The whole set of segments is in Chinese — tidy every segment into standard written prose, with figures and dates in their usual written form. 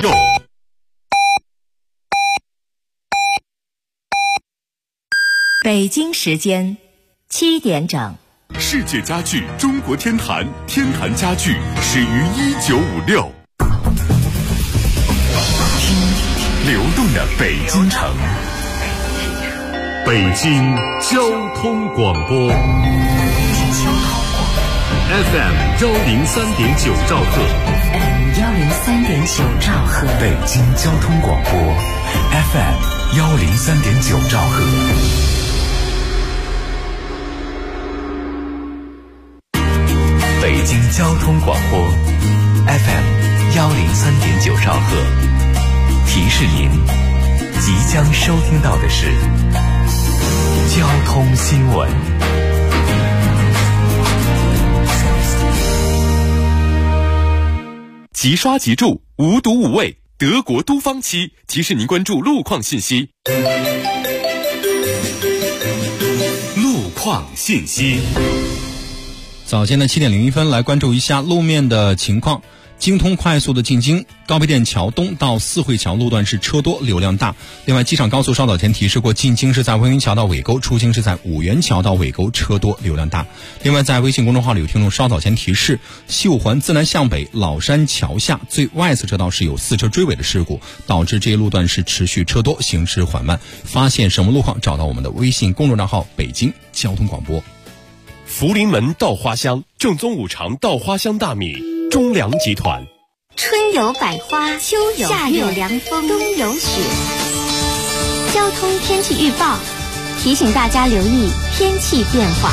右。 北京时间7点整。 世界家具中国天坛，天坛家具始于1956。流动的北京城，北京交通广播 FM 103.9兆赫 103.9兆赫， 北京交通广播 FM 103.9兆赫。北京交通广播 FM 103.9兆赫，提示您即将收听到的是交通新闻。即刷即住，无毒无畏，德国都方漆提示您关注路况信息。路况信息。 早间的7点01分，来关注一下路面的情况。京通快速的进京，高碑店桥东到四惠桥路段是车多流量大。另外，机场高速稍早前提示过，进京是在温榆桥到尾沟，出京是在五原桥到尾沟，车多流量大。另外，在微信公众号里有听众稍早前提示，西五环自南向北老山桥下最外侧车道是有4车追尾的事故，导致这一路段是持续车多，行驶缓慢。发现什么路况，找到我们的微信公众账号北京交通广播。 福临门稻花香，正宗五常稻花香大米，中粮集团。 春有百花，秋有夏有凉风，冬有雪。交通天气预报提醒大家留意天气变化。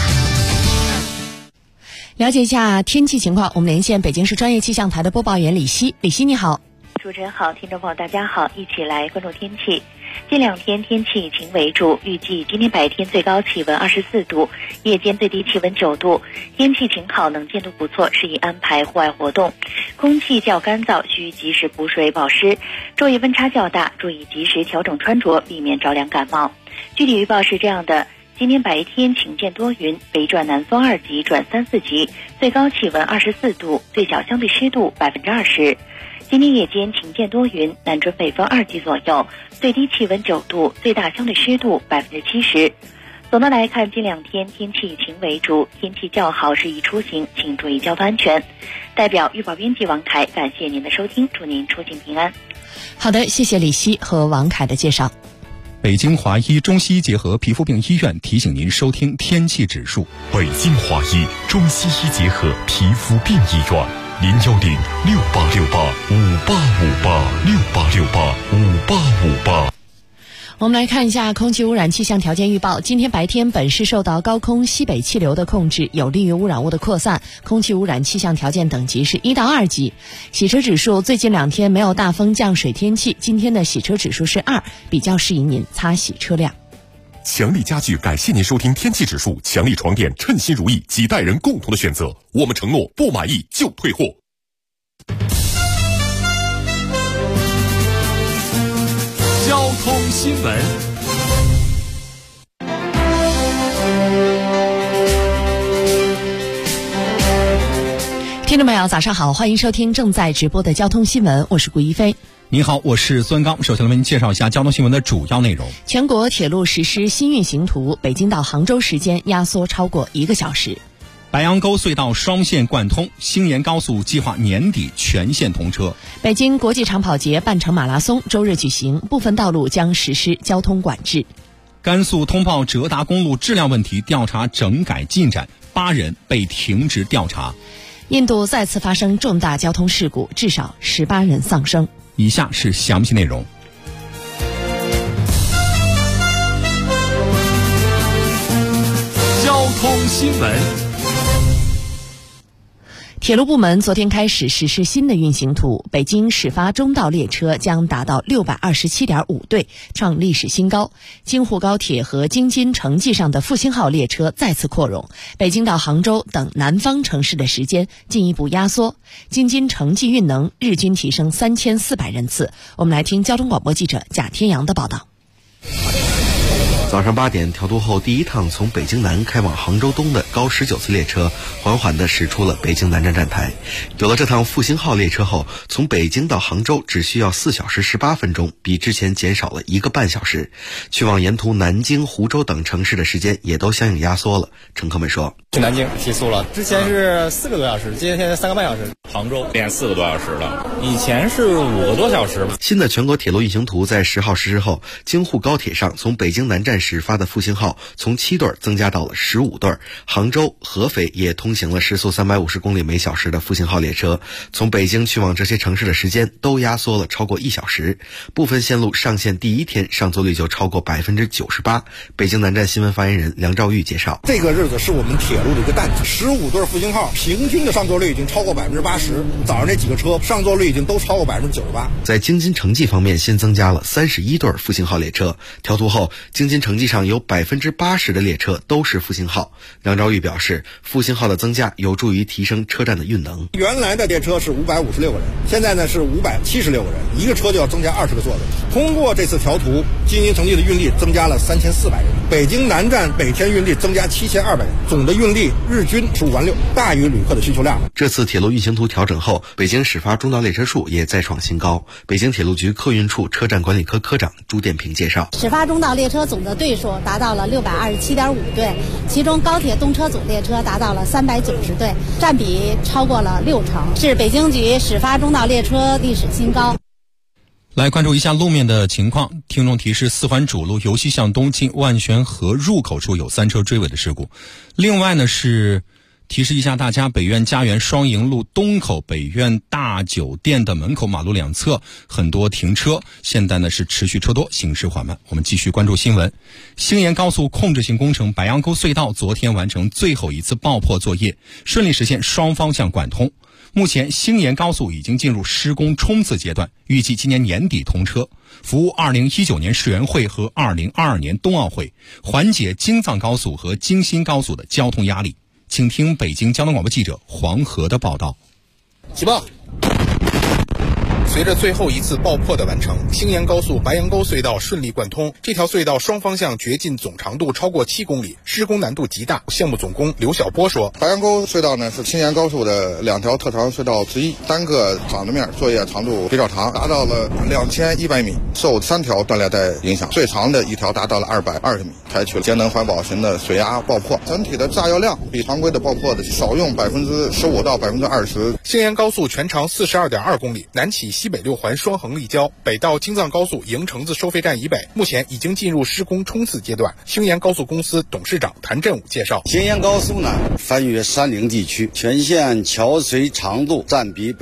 了解一下天气情况，我们连线北京市专业气象台的播报员李希。李希你好。 主持人好，听众朋友大家好，一起来关注天气。近2天天气以晴为主，预计今天白天最高气温24度，夜间最低气温9度，天气晴好，能见度不错，适宜安排户外活动。空气较干燥，需及时补水保湿。昼夜温差较大，注意及时调整穿着，避免着凉感冒。具体预报是这样的：今天白天晴间多云，北转南风2级转3、4级，最高气温24度，最小相对湿度20%。今天夜间晴间多云，南转北风2级左右，最低气温9度，最大相对湿度70%。总的来看，近2天天气以晴为主，天气较好，适宜出行，请注意交通安全。代表预报编辑王凯，感谢您的收听，祝您出行平安。 好的，谢谢李希和王凯的介绍。 北京华医中西医结合皮肤病医院提醒您收听天气指数。 北京华医中西医结合皮肤病医院，0106868585858，6885858。 我们来看一下空气污染气象条件预报。今天白天，本市受到高空西北气流的控制，有利于污染物的扩散，空气污染气象条件等级是1到2级。洗车指数，最近2天没有大风降水天气，今天的洗车指数是2，比较适宜您擦洗车辆。 强力家具感谢您收听天气指数，强力床垫称心如意，几代人共同的选择，我们承诺不满意就退货。交通新闻。 听众朋友早上好，欢迎收听正在直播的交通新闻，我是顾一飞。 你好，我是孙刚。首先来为您介绍一下交通新闻的主要内容。 全国铁路实施新运行图，北京到杭州时间压缩超过1个小时。 白杨沟隧道双线贯通，兴延高速计划年底全线通车。 北京国际长跑节半程马拉松周日举行，部分道路将实施交通管制。 甘肃通报浙达公路质量问题调查整改进展，8人被停职调查。 印度再次发生重大交通事故，至少18人丧生。 以下是详细内容。 交通新闻。 铁路部门昨天开始实施新的运行图，北京始发中道列车将达到627.5对，创历史新高。京沪高铁和京津城际上的复兴号列车再次扩容，北京到杭州等南方城市的时间进一步压缩。京津城际运能日均提升3400人次。我们来听交通广播记者贾天阳的报道。 早上8点调度后，第一趟从北京南开往杭州东的高19次列车缓缓地驶出了北京南站站台。有了这趟复兴号列车后，从北京到杭州只需要4小时18分钟，比之前减少了1个半小时。去往沿途南京、湖州等城市的时间也都相应压缩了。乘客们说， 去南京提速了，之前是4个多小时，今天3个半小时。 杭州练4个多小时了，以前是5个多小时。 新的全国铁路运行图在10号实施后，京沪高铁上从北京南站始发的复兴号从7对增加到了15对，杭州、合肥也通行了时速350公里每小时的复兴号列车。从北京去往这些城市的时间都压缩了超过1小时，部分线路上线第一天上座率就超过98%。北京南站新闻发言人梁兆玉介绍， 这个日子是我们铁路的一个淡季，15对复兴号平均的上座率已经超过80%，早上这几个车上座率已经都超过98%。 在京津城际方面，新增加了31对复兴号列车，调度后，京津城际上有80%的列车都是复兴号。梁兆玉表示，复兴号的增加有助于提升车站的运能。 原来的列车是556个人，现在呢是576个人，一个车就要增加20个座位。通过这次调图，京津城际的运力增加了3400人，北京南站每天运力增加7200人，总的运力日均15万6，大于旅客的需求量。 这次铁路运行图调整后，北京始发终到列车数也再创新高。北京铁路局客运处车站管理科科长朱殿平介绍， 始发终到列车总的对数达到了627.5对，其中高铁动车组列车达到了390对，占比超过了60%，是北京局始发终到列车历史新高。 来关注一下路面的情况。听众提示，4环主路由西向东进万泉河入口处有3车追尾的事故。另外呢是提示一下大家，北苑家园双营路东口北苑大酒店的门口马路两侧很多停车，现在呢是持续车多，行驶缓慢。我们继续关注新闻。兴延高速控制性工程白杨沟隧道昨天完成最后一次爆破作业，顺利实现双方向贯通。目前兴延高速已经进入施工冲刺阶段，预计今年年底通车，服务2019年世园会和2022年冬奥会，缓解京藏高速和京新高速的交通压力。请听北京交通广播记者黄河的报道。 起报。随着最后一次爆破的完成，兴延高速白杨沟隧道顺利贯通。这条隧道双方向掘进总长度超过7公里，施工难度极大。项目总工刘晓波说， 白杨沟隧道呢是兴延高速的2条特长隧道之一，单个长的面作业长度比较长，达到了2100米，受3条断裂带影响，最长的一条达到了220米，采取了节能环保型的水压爆破，整体的炸药量比常规的爆破的少用15%到20%。 兴延高速全长42.2公里，南起西北6环双横立交，北到京藏高速营城子收费站以北，目前已经进入施工冲刺阶段。兴延高速公司董事长谭振武介绍， 兴延高速呢翻越山岭地区，全线桥隧长度占比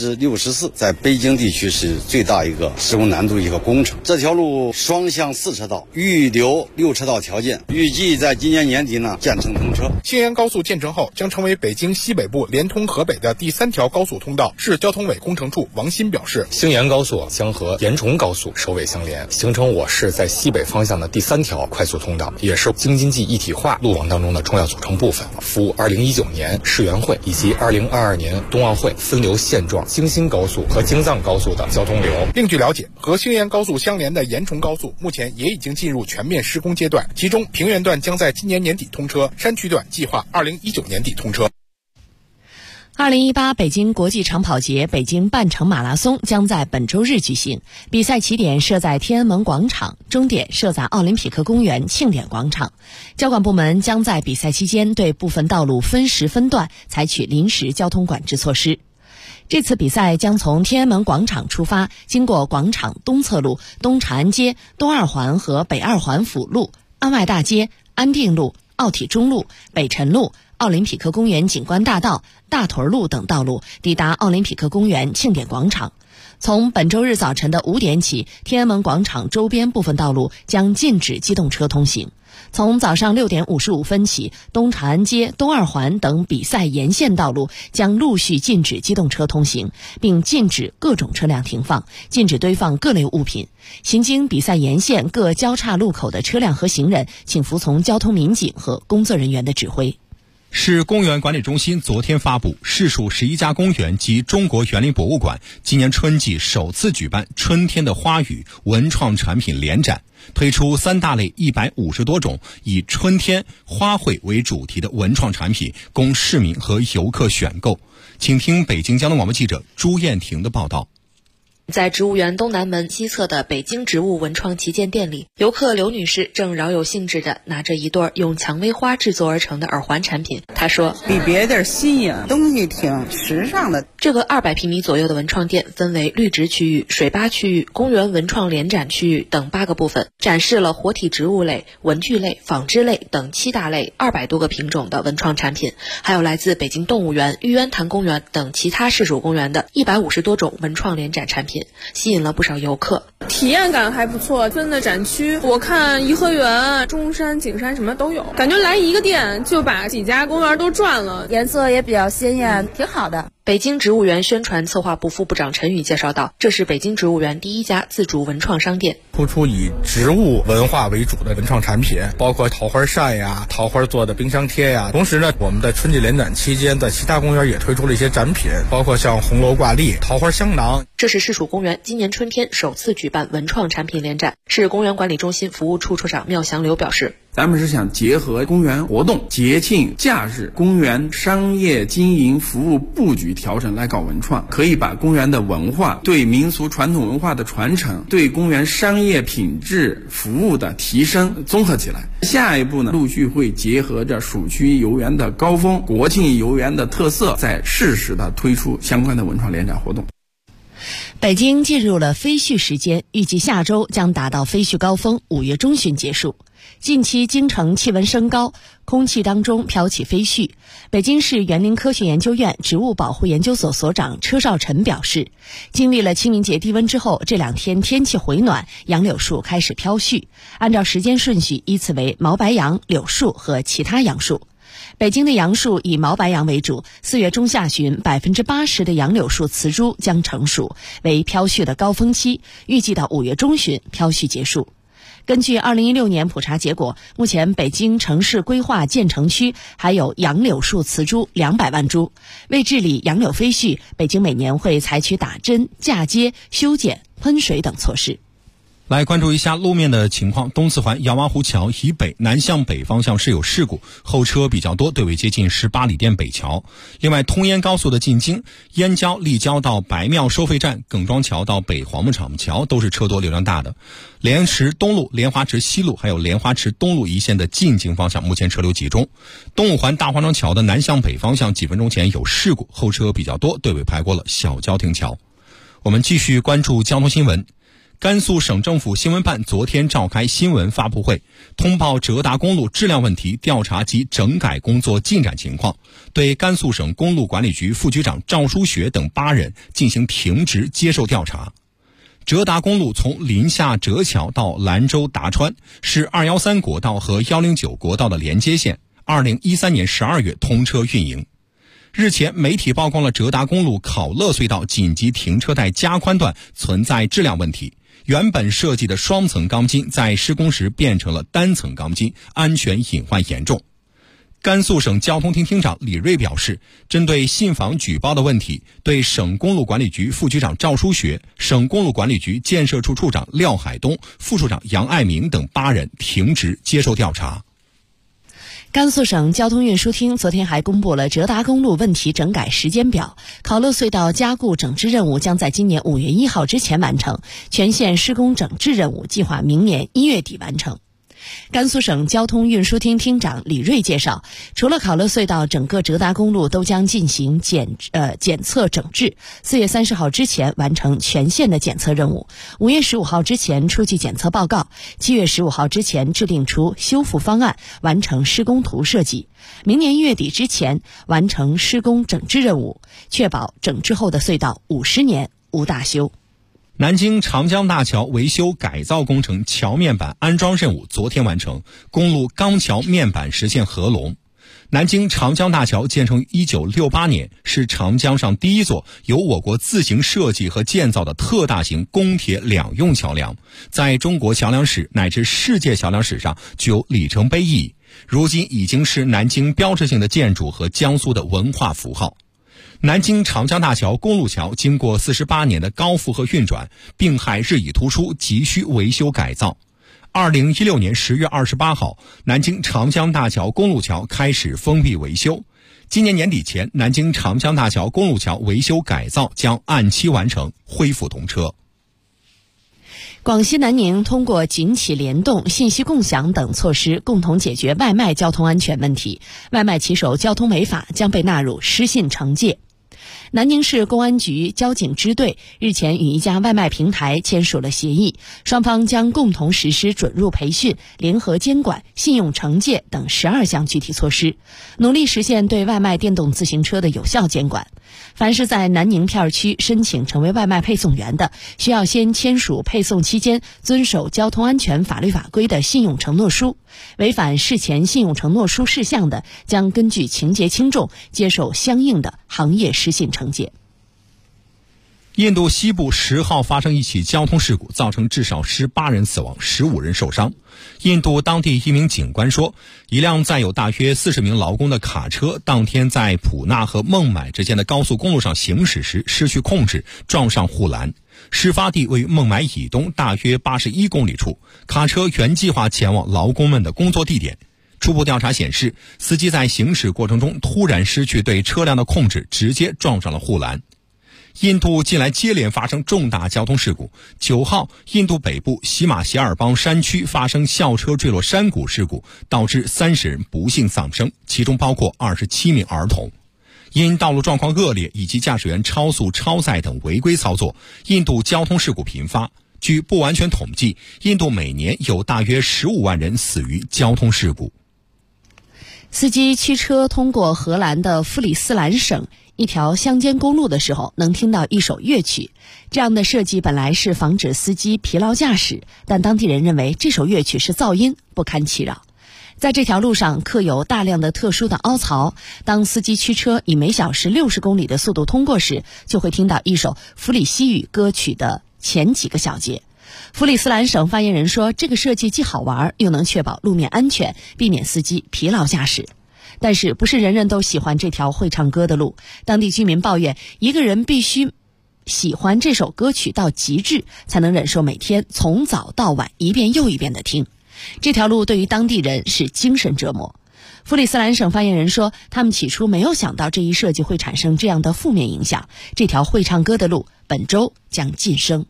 64%，在北京地区是最大一个施工难度一个工程。这条路双向4车道，预留6车道条件，预计在今年年底呢建成通车。 兴延高速建成后，将成为北京西北部连通河北的第3条高速通道。市交通委工程处王鑫表示， 兴延高速将和延崇高速首尾相连，形成我市在西北方向的第3条快速通道，也是京津冀一体化路网当中的重要组成部分，服务2019年世园会以及2022年冬奥会分流现状京新高速和京藏高速的交通流。 另据了解，和兴延高速相连的延崇高速目前也已经进入全面施工阶段，其中平原段将在今年年底通车，山区段计划2019年底通车。 2018北京国际长跑节北京半程马拉松将在本周日举行，比赛起点设在天安门广场，终点设在奥林匹克公园庆典广场。交管部门将在比赛期间对部分道路分时分段采取临时交通管制措施。这次比赛将从天安门广场出发，经过广场东侧路、东长安街、东2环和北2环辅路、安外大街、安定路、奥体中路、北辰路、奥林匹克公园景观大道、大屯路等道路，抵达奥林匹克公园庆典广场。从本周日早晨的5点起，天安门广场周边部分道路将禁止机动车通行。从早上6点55分起，东长安街、东2环等比赛沿线道路将陆续禁止机动车通行，并禁止各种车辆停放，禁止堆放各类物品。行经比赛沿线各交叉路口的车辆和行人，请服从交通民警和工作人员的指挥。 市公园管理中心昨天发布，市属11家公园及中国园林博物馆今年春季首次举办春天的花语文创产品联展，推出3大类150多种以春天花卉为主题的文创产品，供市民和游客选购。请听北京交通广播记者朱艳婷的报道。 在植物园东南门西侧的北京植物文创旗舰店里，游客刘女士正饶有兴致地拿着一对用蔷薇花制作而成的耳环产品。她说：“ 比别的新颖，东西挺时尚的。” 这个200平米左右的文创店分为绿植区域、水吧区域、公园文创联展区域等8个部分，展示了活体植物类、文具类、纺织类等7大类200多个品种的文创产品，还有来自北京动物园、玉渊潭公园等其他市属公园的150多种文创联展产品，吸引了不少游客。 体验感还不错，分的展区我看颐和园、中山、景山什么都有，感觉来一个店就把几家公园都转了， 颜色也比较鲜艳，挺好的。 北京植物园宣传策划部副部长陈宇介绍到，这是北京植物园第1家自主文创商店， 突出以植物文化为主的文创产品，包括桃花扇呀、桃花做的冰箱贴呀。同时呢，我们在春季联展期间，在其他公园也推出了一些展品，包括像红楼挂历、桃花香囊。 这是市属公园今年春天首次举办文创产品联展。市公园管理中心服务处处长缪祥流表示， 咱们是想结合公园活动、节庆、假日、公园商业经营服务布局调整来搞文创，可以把公园的文化、对民俗传统文化的传承、对公园商业品质服务的提升综合起来。下一步呢，陆续会结合着暑期游园的高峰、国庆游园的特色，再适时的推出相关的文创联展活动。 北京进入了飞絮时间，预计下周将达到飞絮高峰，5月中旬结束。近期京城气温升高，空气当中飘起飞絮。北京市园林科学研究院植物保护研究所所长车少晨表示，经历了清明节低温之后，这2天天气回暖，杨柳树开始飘絮，按照时间顺序依次为毛白杨、柳树和其他杨树。北京的杨树以毛白杨为主，4月中下旬80%的杨柳树雌株将成熟，为飘絮的高峰期，预计到5月中旬飘絮结束。根据2016年普查结果，目前北京城市规划建成区还有杨柳树雌株200万株。为治理杨柳飞絮，北京每年会采取打针、嫁接、修剪、喷水等措施。 来关注一下路面的情况。东四环姚洼湖桥以北南向北方向是有事故，后车比较多，队尾接近18里店北桥。另外，通燕高速的进京燕郊立交到白庙收费站、耿庄桥到北黄木厂桥都是车多流量大的。莲池东路、莲花池西路还有莲花池东路一线的进京方向目前车流集中。东五环大化妆桥的南向北方向几分钟前有事故，后车比较多，队尾排过了小郊亭桥。我们继续关注交通新闻。甘肃省政府新闻办昨天召开新闻发布会，通报浙达公路质量问题调查及整改工作进展情况，对甘肃省公路管理局副局长赵书学等8人进行停职接受调查。浙达公路从临夏哲桥到兰州达川，是213国道和109国道的连接线，2013年12月通车运营。日前，媒体曝光了浙达公路考乐隧道紧急停车带加宽段存在质量问题，原本设计的双层钢筋在施工时变成了单层钢筋，安全隐患严重。甘肃省交通厅厅长李锐表示，针对信访举报的问题，对省公路管理局副局长赵书学、省公路管理局建设处处长廖海东、副处长杨爱明等8人停职接受调查。 甘肃省交通运输厅昨天还公布了浙达公路问题整改时间表，考乐隧道加固整治任务将在今年5月1号之前完成，全线施工整治任务计划明年1月底完成。甘肃省交通运输厅厅长李锐介绍，除了考乐隧道，整个浙达公路都将进行检测整治，4月30号之前完成全线的检测任务，5月15号之前出具检测报告，7月15号之前制定出修复方案，完成施工图设计，明年1月底之前完成施工整治任务，确保整治后的隧道50年无大修。 南京长江大桥维修改造工程桥面板安装任务昨天完成，公路钢桥面板实现合龙。南京长江大桥建成于1968年，是长江上第一座由我国自行设计和建造的特大型公铁两用桥梁，在中国桥梁史乃至世界桥梁史上具有里程碑意义， 如今已经是南京标志性的建筑和江苏的文化符号。南京长江大桥公路桥经过48年的高负荷运转，并还日益突出，急需维修改造。2016年10月28号，南京长江大桥公路桥开始封闭维修。今年年底前，南京长江大桥公路桥维修改造将按期完成，恢复通车。 广西南宁通过警企联动、信息共享等措施，共同解决外卖交通安全问题。外卖骑手交通违法将被纳入失信惩戒。南宁市公安局交警支队日前与一家外卖平台签署了协议，双方将共同实施准入培训、联合监管、信用惩戒等12项具体措施，努力实现对外卖电动自行车的有效监管。凡是在南宁片区申请成为外卖配送员的，需要先签署配送期间遵守交通安全法律法规的信用承诺书，违反事前信用承诺书事项的，将根据情节轻重接受相应的行业失信惩戒。 印度西部10号发生一起交通事故，造成至少18人死亡，15人受伤。印度当地一名警官说，一辆载有大约40名劳工的卡车当天在普纳和孟买之间的高速公路上行驶时失去控制，撞上护栏。事发地位于孟买以东大约81公里处，卡车原计划前往劳工们的工作地点。初步调查显示，司机在行驶过程中突然失去对车辆的控制，直接撞上了护栏。印度近来接连发生重大交通事故。9号，印度北部喜马偕尔邦山区发生校车坠落山谷事故，导致30人不幸丧生，其中包括27名儿童。因道路状况恶劣以及驾驶员超速、超载等违规操作，印度交通事故频发。据不完全统计，印度每年有大约15万人死于交通事故。 司机驱车通过荷兰的弗里斯兰省一条乡间公路的时候，能听到一首乐曲。这样的设计本来是防止司机疲劳驾驶，但当地人认为这首乐曲是噪音，不堪其扰。在这条路上刻有大量的特殊的凹槽，当司机驱车以每小时60公里的速度通过时，就会听到一首弗里西语歌曲的前几个小节。弗里斯兰省发言人说，这个设计既好玩，又能确保路面安全，避免司机疲劳驾驶。但是不是人人都喜欢这条会唱歌的路，当地居民抱怨，一个人必须喜欢这首歌曲到极致，才能忍受每天从早到晚一遍又一遍的听。这条路对于当地人是精神折磨。弗里斯兰省发言人说，他们起初没有想到这一设计会产生这样的负面影响，这条会唱歌的路本周将晋升。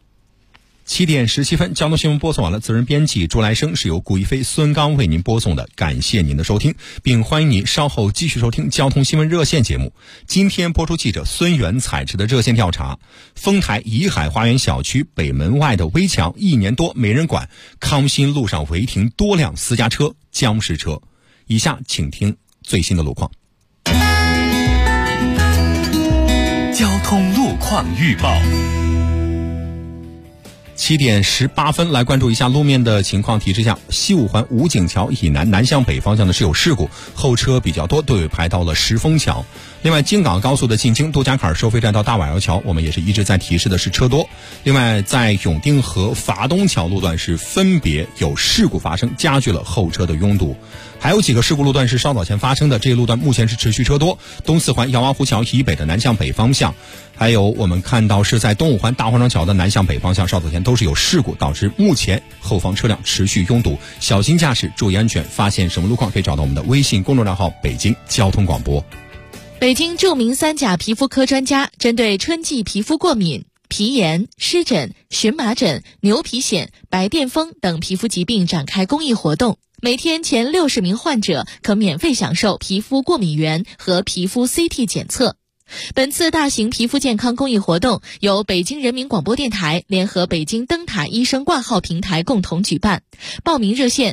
7点17分，交通新闻播送完了。责任编辑朱来生，是由顾一飞、孙刚为您播送的。感谢您的收听，并欢迎您稍后继续收听交通新闻热线节目。今天播出记者孙元采制的热线调查：丰台怡海花园小区北门外的危墙1年多没人管，康欣路上违停多辆私家车、僵尸车。以下请听最新的路况。 交通路况预报。 7点18分，来关注一下路面的情况。提示一下，西五环武警桥以南南向北方向呢是有事故，后车比较多，队尾排到了石峰桥。另外，京港高速的进京杜家坎收费站到大瓦窑桥，我们也是一直在提示的是车多。另外，在永定河筏东桥路段是分别有事故发生，加剧了后车的拥堵。还有几个事故路段是稍早前发生的，这些路段目前是持续车多。东四环姚洼湖桥以北的南向北方向，还有我们看到是在东五环大荒庄桥的南向北方向，稍早前都是有事故，导致目前后方车辆持续拥堵，小心驾驶，注意安全。发现什么路况可以找到我们的微信公众账号北京交通广播。 北京著名3甲皮肤科专家针对春季皮肤过敏、皮炎、湿疹、荨麻疹、牛皮癣、白癜风等皮肤疾病展开公益活动，每天前60名患者可免费享受皮肤过敏原和皮肤 CT 检测。本次大型皮肤健康公益活动由北京人民广播电台联合北京灯塔医生挂号平台共同举办，报名热线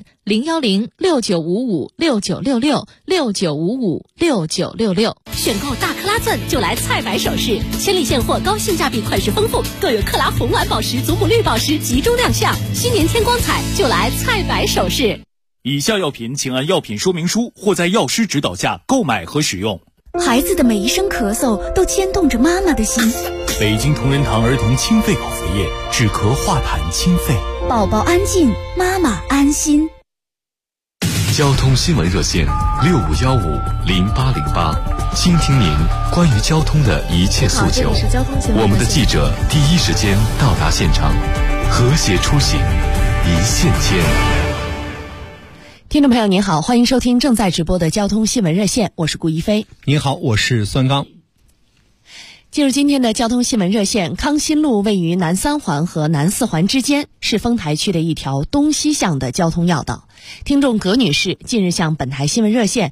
010-6955-6966，6955-6966。 选购大克拉钻就来菜百首饰，千里现货，高性价比，款式丰富，更有克拉红蓝宝石、祖母绿宝石集中亮相，新年添光彩，就来菜百首饰。 以下药品请按药品说明书或在药师指导下购买和使用。 孩子的每一声咳嗽都牵动着妈妈的心。 北京同仁堂儿童清肺口服液，止咳化痰清肺， 宝宝安静，妈妈安心。 交通新闻热线65150808，倾听您关于交通的一切诉求。我们的记者第一时间到达现场，和谐出行，一线牵。 听众朋友您好，欢迎收听正在直播的交通新闻热线，我是顾一飞。 您好，我是孙刚。 进入今天的交通新闻热线，康新路位于南三环和南四环之间，是丰台区的一条东西向的交通要道。听众葛女士近日向本台新闻热线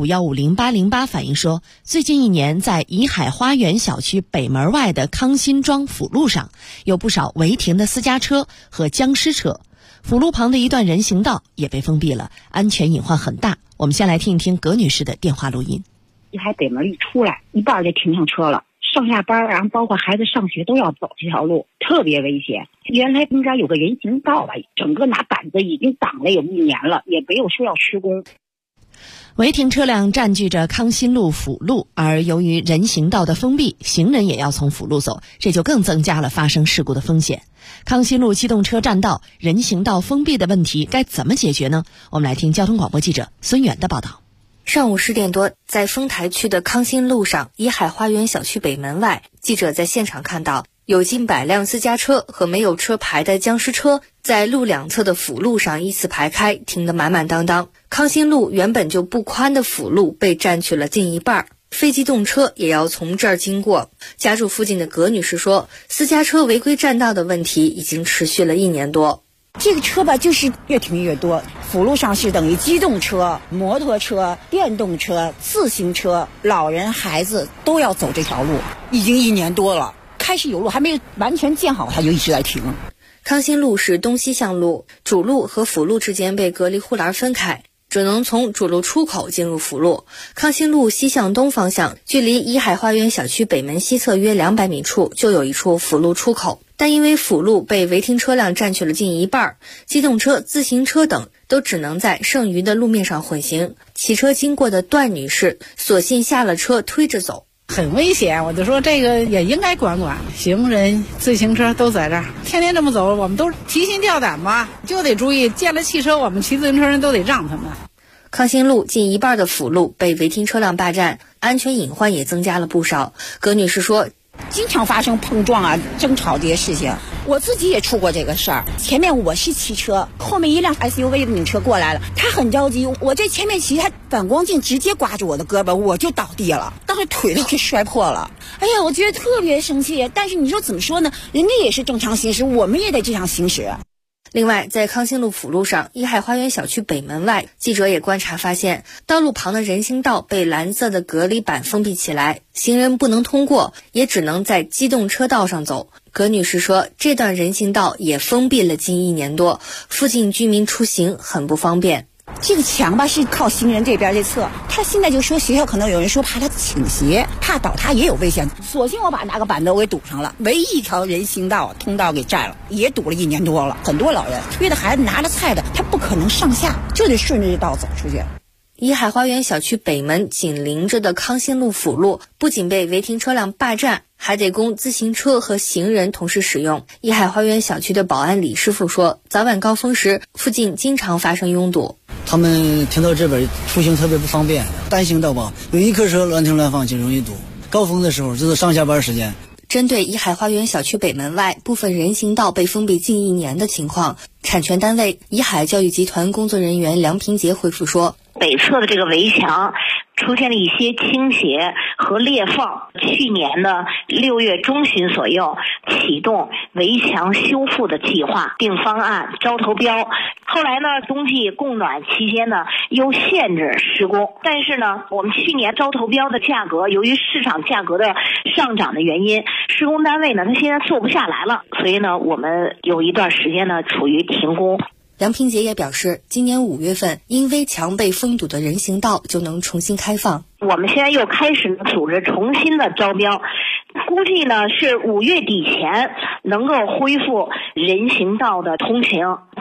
65150808反映说，最近1年在怡海花园小区北门外的康新庄辅路上，有不少违停的私家车和僵尸车，辅路旁的一段人行道也被封闭了，安全隐患很大。我们先来听一听葛女士的电话录音。 怡海北门一出来，一半就停上车了。上下班，然后包括孩子上学都要走这条路，特别危险。原来应该有个人行道吧，整个拿板子已经挡了有1年了，也没有说要施工。 违停车辆占据着康新路辅路，而由于人行道的封闭，行人也要从辅路走，这就更增加了发生事故的风险。康新路机动车占道、人行道封闭的问题该怎么解决呢？我们来听交通广播记者孙远的报道。 上午10点多，在丰台区的康新路上怡海花园小区北门外，记者在现场看到有近100辆私家车和没有车牌的僵尸车在路两侧的辅路上依次排开，停得满满当当。康新路原本就不宽的辅路被占去了近一半，非机动车也要从这儿经过。家住附近的葛女士说，私家车违规占道的问题已经持续了1年多。 这个车吧，就是越停越多，辅路上是等于机动车、摩托车、电动车、自行车、老人、孩子都要走这条路，已经1年多了。开始有路还没完全建好，它就一直在停。 康新路是东西向路，主路和辅路之间被隔离护栏分开，只能从主路出口进入辅路。康新路西向东方向，距离怡海花园小区北门西侧约200米处就有一处辅路出口，但因为辅路被违停车辆占据了近一半，机动车、自行车等都只能在剩余的路面上混行。骑车经过的段女士索性下了车推着走。 很危险，我就说这个也应该管管，行人、自行车都在这儿，天天这么走，我们都提心吊胆吧，就得注意，见了汽车我们骑自行车人都得让他们。 康新路近一半的辅路被违停车辆霸占，安全隐患也增加了不少。葛女士说， 经常发生碰撞啊、争吵这些事情，我自己也出过这个事儿。前面我是骑车，后面一辆 SUV 的女车过来了，她很着急，我在前面骑，她反光镜直接刮住我的胳膊，我就倒地了，当时腿都给摔破了。哎呀，我觉得特别生气。但是你说怎么说呢？人家也是正常行驶，我们也得这样行驶。 另外，在康新路辅路上怡海花园小区北门外，记者也观察发现，道路旁的人行道被蓝色的隔离板封闭起来，行人不能通过，也只能在机动车道上走。葛女士说，这段人行道也封闭了近1年多，附近居民出行很不方便。 这个墙吧是靠行人这边这侧，他现在就说学校可能有人说怕他倾斜，怕倒塌也有危险，索性我把那个板子我给堵上了，唯一一条人行道通道给占了，也堵了1年多了。很多老人推着孩子拿着菜的，他不可能上下，就得顺着这道走出去。 怡海花园小区北门紧邻着的康新路辅路不仅被违停车辆霸占，还得供自行车和行人同时使用。怡海花园小区的保安李师傅说，早晚高峰时附近经常发生拥堵， 他们停到这边出行特别不方便，单行道吧，有一客车乱停乱放就容易堵，高峰的时候就是上下班时间。 针对怡海花园小区北门外部分人行道被封闭近1年的情况，产权单位怡海教育集团工作人员梁平杰回复说， 北侧的这个围墙出现了一些倾斜和裂缝，去年的6月中旬左右启动围墙修复的计划，定方案、招投标。后来呢，冬季供暖期间呢又限制施工，但是呢，我们去年招投标的价格由于市场价格的上涨的原因，施工单位呢他现在做不下来了，所以呢我们有一段时间呢处于停工。 梁平杰也表示，今年5月份因围墙被封堵的人行道就能重新开放。 我们现在又开始组织重新的招标，估计呢是5月底前能够恢复人行道的通行。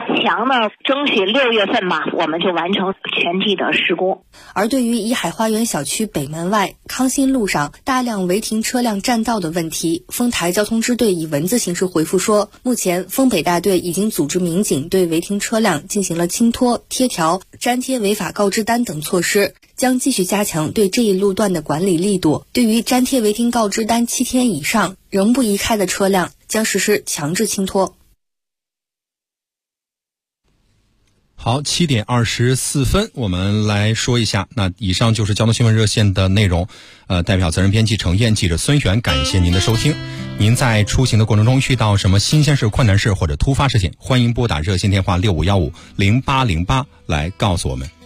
想呢争取6月份吧，我们就完成全体的施工。 而对于怡海花园小区北门外康欣路上大量违停车辆占道的问题，丰台交通支队以文字形式回复说，目前丰北大队已经组织民警对违停车辆进行了清拖、贴条、粘贴违法告知单等措施，将继续加强对这一路段的管理力度。对于粘贴违停告知单7天以上仍不移开的车辆，将实施强制清拖。 好，7点24分，我们来说一下。那以上就是交通新闻热线的内容。代表责任编辑程燕、记者孙璇，感谢您的收听。您在出行的过程中遇到什么新鲜事、困难事或者突发事件，欢迎拨打热线电话65150808来告诉我们。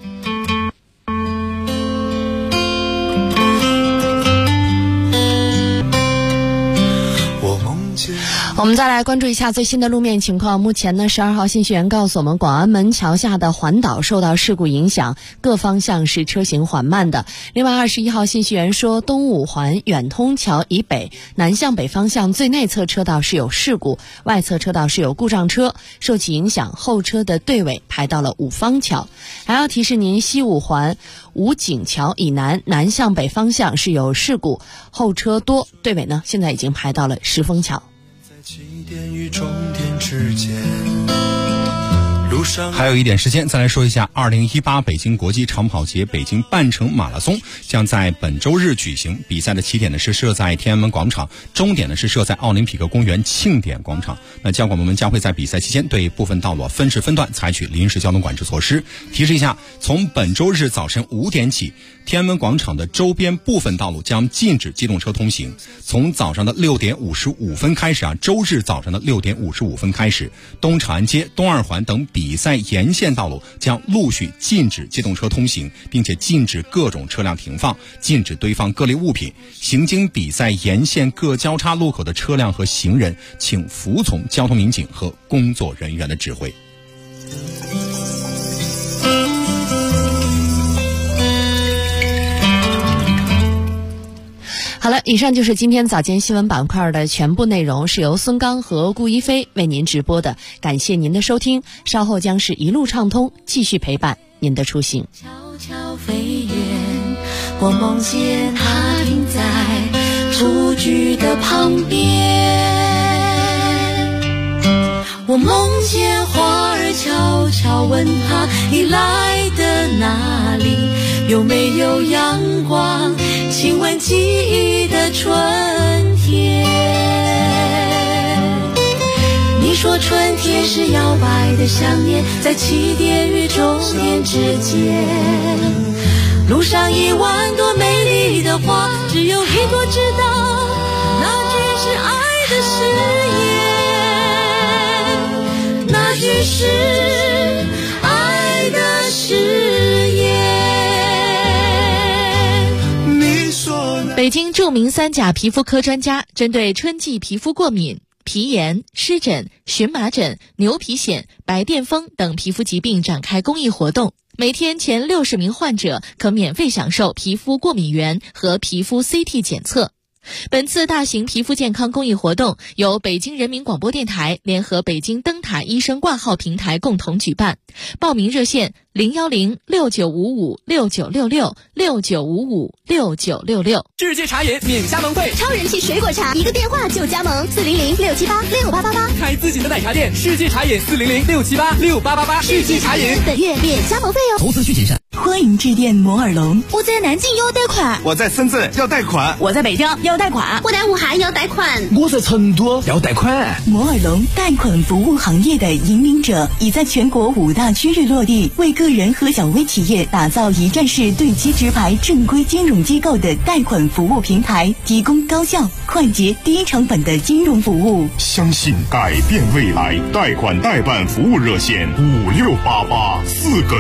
我们再来关注一下最新的路面情况。目前呢，12号信息员告诉我们，广安门桥下的环岛受到事故影响，各方向是车行缓慢的。另外21号信息员说，东五环远通桥以北南向北方向最内侧车道是有事故，外侧车道是有故障车，受其影响，后车的队尾排到了五方桥。还要提示您，西五环武警桥以南南向北方向是有事故，后车多，队尾呢现在已经排到了石峰桥。 起点与终点之间， 还有一点时间，再来说一下2018北京国际长跑节北京半程马拉松将在本周日举行。比赛的起点呢是设在天安门广场，终点呢是设在奥林匹克公园庆典广场。那交管部门将会在比赛期间对部分道路分时分段采取临时交通管制措施。提示一下，从本周日早晨5点起，天安门广场的周边部分道路将禁止机动车通行。从早上的6点55分开始周日早上的6点55分开始，东长安街、东二环等比赛沿线道路将陆续禁止机动车通行，并且禁止各种车辆停放，禁止堆放各类物品。行经比赛沿线各交叉路口的车辆和行人，请服从交通民警和工作人员的指挥。 好了，以上就是今天早间新闻板块的全部内容，是由孙刚和顾一飞为您直播的。感谢您的收听，稍后将是一路畅通，继续陪伴您的出行。 悄悄飞远，我梦见他停在雏菊的旁边，我梦见花儿悄悄问他，你来的哪里？有没有阳光？亲吻记忆的春天。你说春天是摇摆的想念，在起点与终点之间，路上1万朵美丽的花，只有一朵知道，那句是爱的誓言，那句是爱的誓言。 北京著名3甲皮肤科专家针对春季皮肤过敏、皮炎、湿疹、荨麻疹、牛皮癣、白癜风等皮肤疾病展开公益活动，每天前60名患者可免费享受皮肤过敏原和皮肤 CT 检测。本次大型皮肤健康公益活动由北京人民广播电台联合北京灯塔医生挂号平台共同举办，报名热线010-6955-6966，6955-6966。 世界茶饮免加盟费， 超人气水果茶，一个电话就加盟，400-678-6888， 开自己的奶茶店。世界茶饮400-678-6888，世界茶饮本月免加盟费哦。 投资需谨慎。 欢迎致电摩尔龙。 我在南京要贷款， 我在深圳要贷款， 我在北京要贷款， 我在武汉要贷款， 我在成都要贷款。 摩尔龙贷款服务行业的引领者，已在全国5大区域落地，为个人和小微企业打造一站式对接直排正规金融机构的贷款服务平台，提供高效、快捷、低成本的金融服务。 相信改变未来，贷款代办服务热线5688，4个